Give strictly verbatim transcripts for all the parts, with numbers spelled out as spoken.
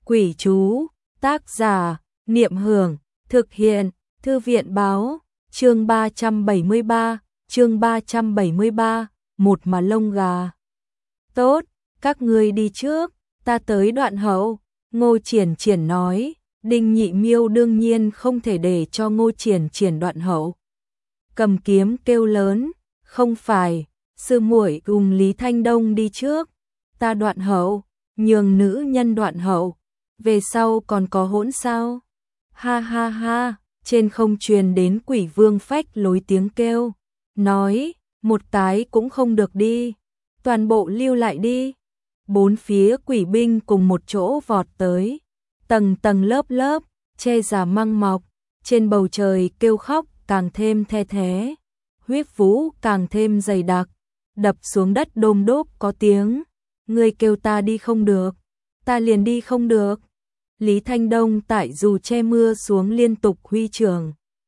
Quỷ chú, tác giả, Niệm Hưởng, thực hiện, Thư viện báo, chương ba trăm bảy mươi ba, chương ba trăm bảy mươi ba, một mà lông gà. Tốt, các ngươi đi trước, ta tới đoạn hậu, Ngô Triển Triển nói, Đinh Nhị Miêu đương nhiên không thể để cho Ngô Triển Triển đoạn hậu. Cầm kiếm kêu lớn, không phải, sư muội cùng Lý Thanh Đông đi trước, ta đoạn hậu, nhường nữ nhân đoạn hậu, về sau còn có hỗn sao? Ha ha ha, trên không truyền đến Quỷ Vương phách lối tiếng kêu, nói, một cái cũng không được đi, toàn bộ lưu lại đi. Bốn phía quỷ binh cùng một chỗ vọt tới, tầng tầng lớp lớp, che giả măng mọc, trên bầu trời kêu khóc càng thêm the thế, huyết vũ càng thêm dày đặc, đập xuống đất đôm đốp có tiếng, ngươi kêu ta đi không được, ta liền đi không được. Lý Thanh Đông tại dù che mưa xuống liên tục huy trường,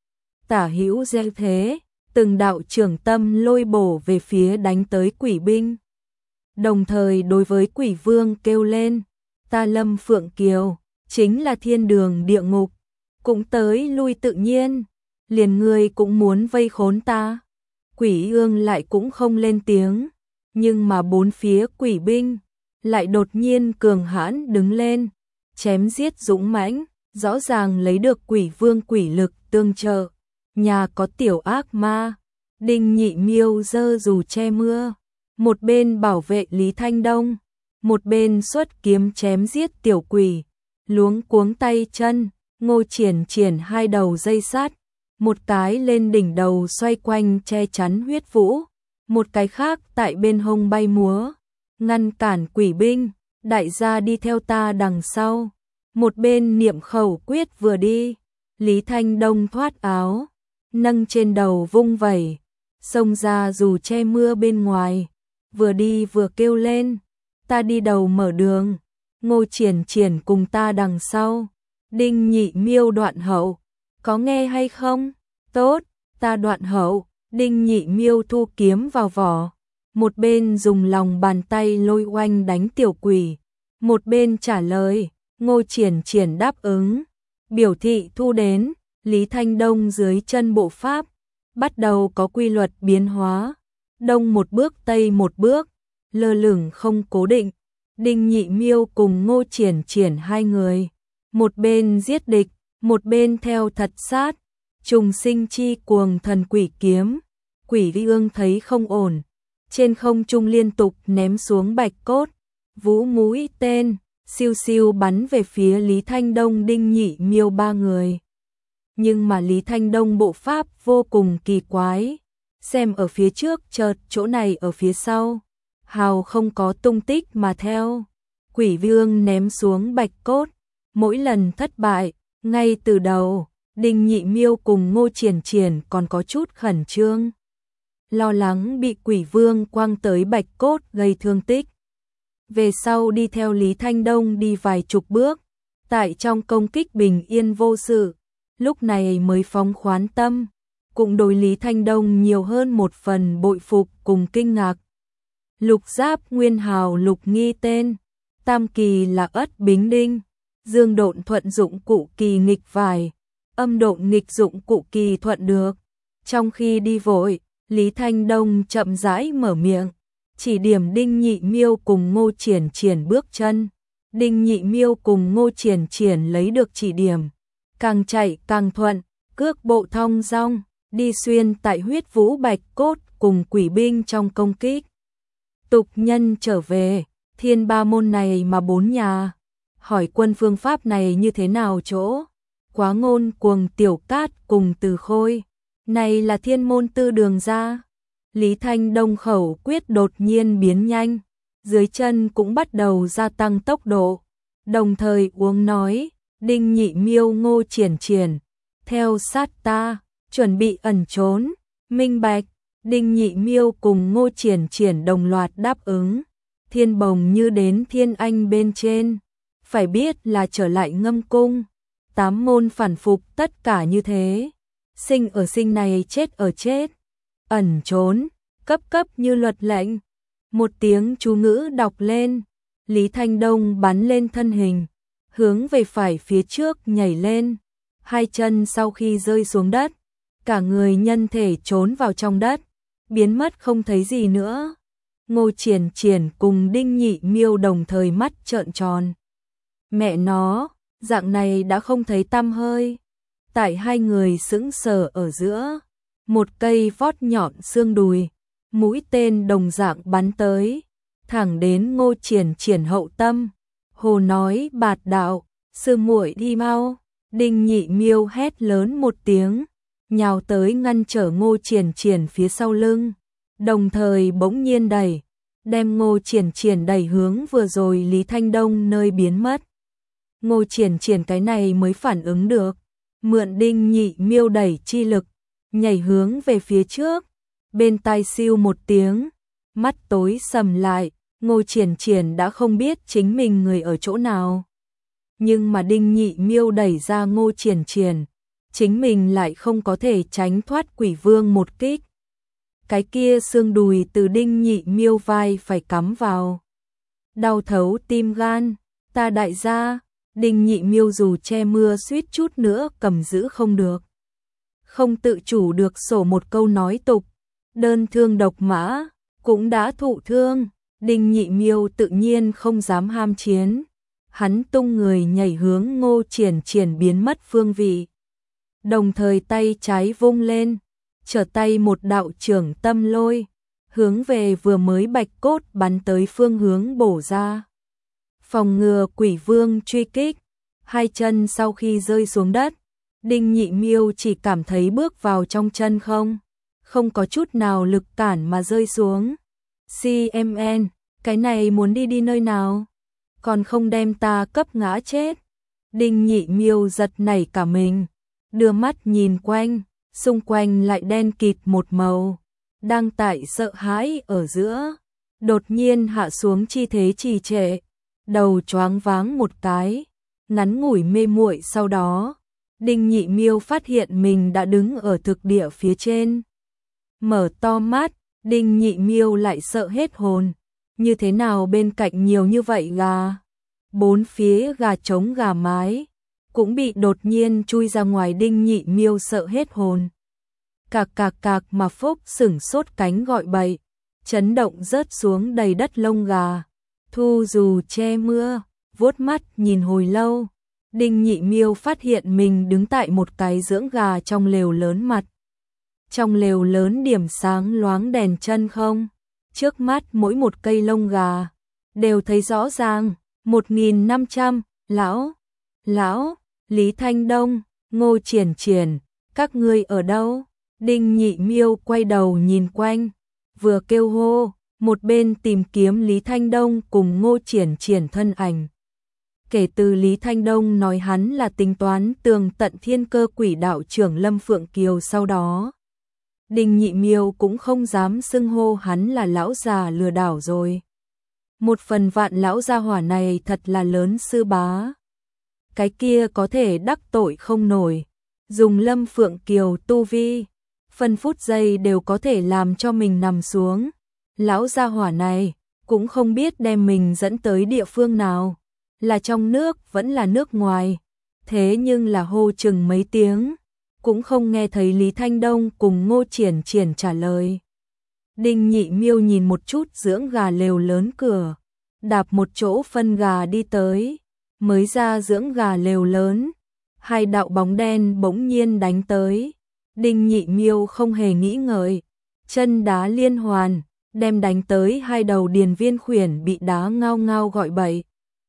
tả hữu gieo thế, từng đạo trưởng tâm lôi bổ về phía đánh tới quỷ binh. Đồng thời đối với Quỷ Vương kêu lên, ta Lâm Phượng Kiều, chính là thiên đường địa ngục, cũng tới lui tự nhiên, liền ngươi cũng muốn vây khốn ta. Quỷ Ương lại cũng không lên tiếng, nhưng mà bốn phía quỷ binh lại đột nhiên cường hãn đứng lên, chém giết dũng mãnh, rõ ràng lấy được Quỷ Vương quỷ lực tương trợ. Nhà có tiểu ác ma, Đinh Nhị Miêu giơ dù che mưa, một bên bảo vệ Lý Thanh Đông, một bên xuất kiếm chém giết tiểu quỷ, luống cuống tay chân. Ngô Triển Triển hai đầu dây sắt, một cái lên đỉnh đầu xoay quanh che chắn huyết vũ, một cái khác tại bên hông bay múa, ngăn cản quỷ binh, đại gia đi theo ta đằng sau. Một bên niệm khẩu quyết vừa đi, Lý Thanh Đông thoát áo, nâng trên đầu vung vẩy, xông ra dù che mưa bên ngoài, vừa đi vừa kêu lên, ta đi đầu mở đường, Ngô Triển Triển cùng ta đằng sau. Đinh Nhị Miêu đoạn hậu, có nghe hay không? Tốt, ta đoạn hậu. Đinh Nhị Miêu thu kiếm vào vỏ, một bên dùng lòng bàn tay lôi oanh đánh tiểu quỷ, một bên trả lời. Ngô Triển Triển đáp ứng, biểu thị thu đến. Lý Thanh Đông dưới chân bộ pháp bắt đầu có quy luật biến hóa, đông một bước tây một bước, lơ lửng không cố định. Đinh Nhị Miêu cùng Ngô Triển Triển hai người, một bên giết địch, một bên theo thật sát, trùng sinh chi cuồng thần quỷ kiếm. Quỷ Ương thấy không ổn, trên không trung liên tục ném xuống bạch cốt, vũ mũi tên, siêu siêu bắn về phía Lý Thanh Đông Đinh Nhị Miêu ba người. Nhưng mà Lý Thanh Đông bộ pháp vô cùng kỳ quái, xem ở phía trước chợt chỗ này ở phía sau, hào không có tung tích mà theo. Quỷ Vương ném xuống bạch cốt, mỗi lần thất bại, ngay từ đầu, Đinh Nhị Miêu cùng Ngô Triển Triển còn có chút khẩn trương, lo lắng bị Quỷ Vương quăng tới bạch cốt gây thương tích. Về sau đi theo Lý Thanh Đông đi vài chục bước, tại trong công kích bình yên vô sự, lúc này mới phóng khoán tâm, cũng đối Lý Thanh Đông nhiều hơn một phần bội phục cùng kinh ngạc. Lục giáp nguyên hào lục nghi tên, tam kỳ là ất bính đinh, dương độn thuận dụng cụ kỳ nghịch vải, âm độn nghịch dụng cụ kỳ thuận được. Trong khi đi vội, Lý Thanh Đông chậm rãi mở miệng, chỉ điểm Đinh Nhị Miêu cùng Ngô Triển Triển bước chân. Đinh Nhị Miêu cùng Ngô Triển Triển lấy được chỉ điểm, càng chạy càng thuận, cước bộ thong dong, đi xuyên tại huyết vũ bạch cốt cùng quỷ binh trong công kích. Tục nhân trở về, thiên ba môn này mà bốn nhà, hỏi quân phương pháp này như thế nào chỗ? Quá Ngôn cuồng Tiểu Cát cùng Từ Khôi, này là thiên môn tư đường ra. Lý Thanh Đông khẩu quyết đột nhiên biến nhanh, dưới chân cũng bắt đầu gia tăng tốc độ, đồng thời uống nói, Đinh Nhị Miêu Ngô Triển Triển, theo sát ta, chuẩn bị ẩn trốn, minh bạch. Đinh Nhị Miêu cùng Ngô Triển Triển đồng loạt đáp ứng, thiên bồng như đến thiên anh bên trên, phải biết là trở lại ngâm cung, tám môn phản phục tất cả như thế, sinh ở sinh này chết ở chết, ẩn trốn, cấp cấp như luật lệnh. Một tiếng chú ngữ đọc lên, Lý Thanh Đông bắn lên thân hình, hướng về phải phía trước nhảy lên, hai chân sau khi rơi xuống đất, cả người nhân thể trốn vào trong đất, biến mất không thấy gì nữa. Ngô Triển Triển cùng Đinh Nhị Miêu đồng thời mắt trợn tròn. Mẹ nó, dạng này đã không thấy tăm hơi. Tại hai người sững sờ ở giữa, một cây vót nhọn xương đùi, mũi tên đồng dạng bắn tới, thẳng đến Ngô Triển Triển hậu tâm. Hồ nói bạt đạo, sư muội đi mau. Đinh Nhị Miêu hét lớn một tiếng, nhào tới ngăn trở Ngô Triển Triển phía sau lưng, đồng thời bỗng nhiên đẩy, đem Ngô Triển Triển đẩy hướng vừa rồi Lý Thanh Đông nơi biến mất. Ngô Triển Triển cái này mới phản ứng được, mượn Đinh Nhị Miêu đẩy chi lực, nhảy hướng về phía trước, bên tai siêu một tiếng, mắt tối sầm lại, Ngô Triển Triển đã không biết chính mình người ở chỗ nào. Nhưng mà Đinh Nhị Miêu đẩy ra Ngô Triển Triển, chính mình lại không có thể tránh thoát Quỷ Vương một kích. Cái kia xương đùi từ Đinh Nhị Miêu vai phải cắm vào. Đau thấu tim gan, ta đại gia, Đinh Nhị Miêu dù che mưa suýt chút nữa cầm giữ không được. Không tự chủ được sổ một câu nói tục, đơn thương độc mã, cũng đã thụ thương, Đinh Nhị Miêu tự nhiên không dám ham chiến. Hắn tung người nhảy hướng Ngô Triển Triển biến mất phương vị. Đồng thời tay trái vung lên, trở tay một đạo trưởng tâm lôi, hướng về vừa mới bạch cốt bắn tới phương hướng bổ ra. Phòng ngừa Quỷ Vương truy kích, hai chân sau khi rơi xuống đất, Đinh Nhị Miêu chỉ cảm thấy bước vào trong chân không, không có chút nào lực cản mà rơi xuống. xê em en, cái này muốn đi đi nơi nào? Còn không đem ta cấp ngã chết. Đinh Nhị Miêu giật nảy cả mình, đưa mắt nhìn quanh, xung quanh lại đen kịt một màu, đang tại sợ hãi ở giữa, đột nhiên hạ xuống chi thế trì trệ, đầu choáng váng một cái, ngắn ngủi mê muội. Sau đó, Đinh Nhị Miêu phát hiện mình đã đứng ở thực địa phía trên. Mở to mắt, Đinh Nhị Miêu lại sợ hết hồn. Như thế nào bên cạnh nhiều như vậy gà? Bốn phía gà trống gà mái cũng bị đột nhiên chui ra ngoài. Đinh Nhị Miêu sợ hết hồn. Cạc cạc cạc mà phúc sửng sốt cánh gọi bậy, chấn động rớt xuống đầy đất lông gà. Thu dù che mưa, vuốt mắt nhìn hồi lâu, Đinh Nhị Miêu phát hiện mình đứng tại một cái dưỡng gà trong lều lớn mặt. Trong lều lớn điểm sáng loáng đèn chân không. Trước mắt mỗi một cây lông gà đều thấy rõ ràng. Một nghìn năm trăm, lão, lão, Lý Thanh Đông, Ngô Triển Triển, các ngươi ở đâu? Đinh Nhị Miêu quay đầu nhìn quanh, vừa kêu hô, một bên tìm kiếm Lý Thanh Đông cùng Ngô Triển Triển thân ảnh. Kể từ Lý Thanh Đông nói hắn là tính toán tường tận thiên cơ quỷ đạo trưởng Lâm Phượng Kiều sau đó, Đinh Nhị Miêu cũng không dám xưng hô hắn là lão già lừa đảo rồi. Một phần vạn lão gia hỏa này thật là lớn sư bá. Cái kia có thể đắc tội không nổi. Dùng Lâm Phượng Kiều tu vi, phân phút giây đều có thể làm cho mình nằm xuống. Lão gia hỏa này cũng không biết đem mình dẫn tới địa phương nào, là trong nước vẫn là nước ngoài. Thế nhưng là hô chừng mấy tiếng, cũng không nghe thấy Lý Thanh Đông cùng Ngô Triển Triển trả lời. Đinh Nhị Miêu nhìn một chút dưỡng gà lều lớn cửa, đạp một chỗ phân gà đi tới, mới ra dưỡng gà lều lớn, hai đạo bóng đen bỗng nhiên đánh tới. Đinh Nhị Miêu không hề nghĩ ngợi, chân đá liên hoàn, đem đánh tới hai đầu điền viên khuyển bị đá ngao ngao gọi bậy.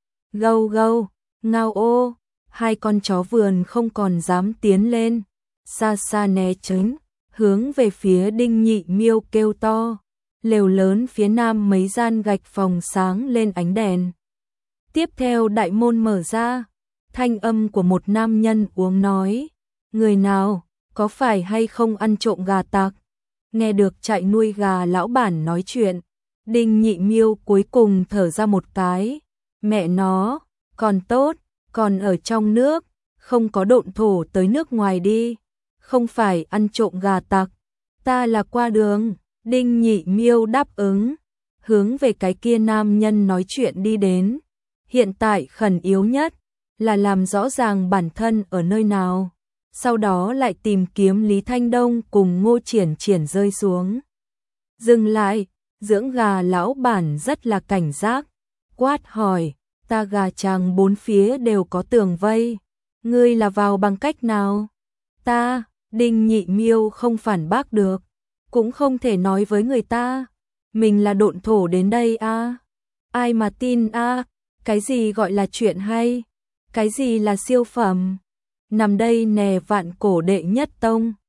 Gâu gâu, ngao ô, hai con chó vườn không còn dám tiến lên, xa xa né tránh, hướng về phía Đinh Nhị Miêu kêu to. Lều lớn phía nam mấy gian gạch phòng sáng lên ánh đèn. Tiếp theo đại môn mở ra, thanh âm của một nam nhân uống nói, người nào, có phải hay không ăn trộm gà tặc? Nghe được trại nuôi gà lão bản nói chuyện, Đinh Nhị Miêu cuối cùng thở ra một cái, mẹ nó, còn tốt, còn ở trong nước, không có độn thổ tới nước ngoài đi, không phải ăn trộm gà tặc, ta là qua đường. Đinh Nhị Miêu đáp ứng, hướng về cái kia nam nhân nói chuyện đi đến. Hiện tại khẩn yếu nhất là làm rõ ràng bản thân ở nơi nào, sau đó lại tìm kiếm Lý Thanh Đông cùng Ngô Triển Triển rơi xuống. Dừng lại, dưỡng gà lão bản rất là cảnh giác, quát hỏi, ta gà chàng bốn phía đều có tường vây, ngươi là vào bằng cách nào? Ta, Đinh Nhị Miêu không phản bác được, cũng không thể nói với người ta, mình là độn thổ đến đây a, à? Ai mà tin a, à? Cái gì gọi là chuyện hay? Cái gì là siêu phẩm? Nằm đây nè vạn cổ đệ nhất tông.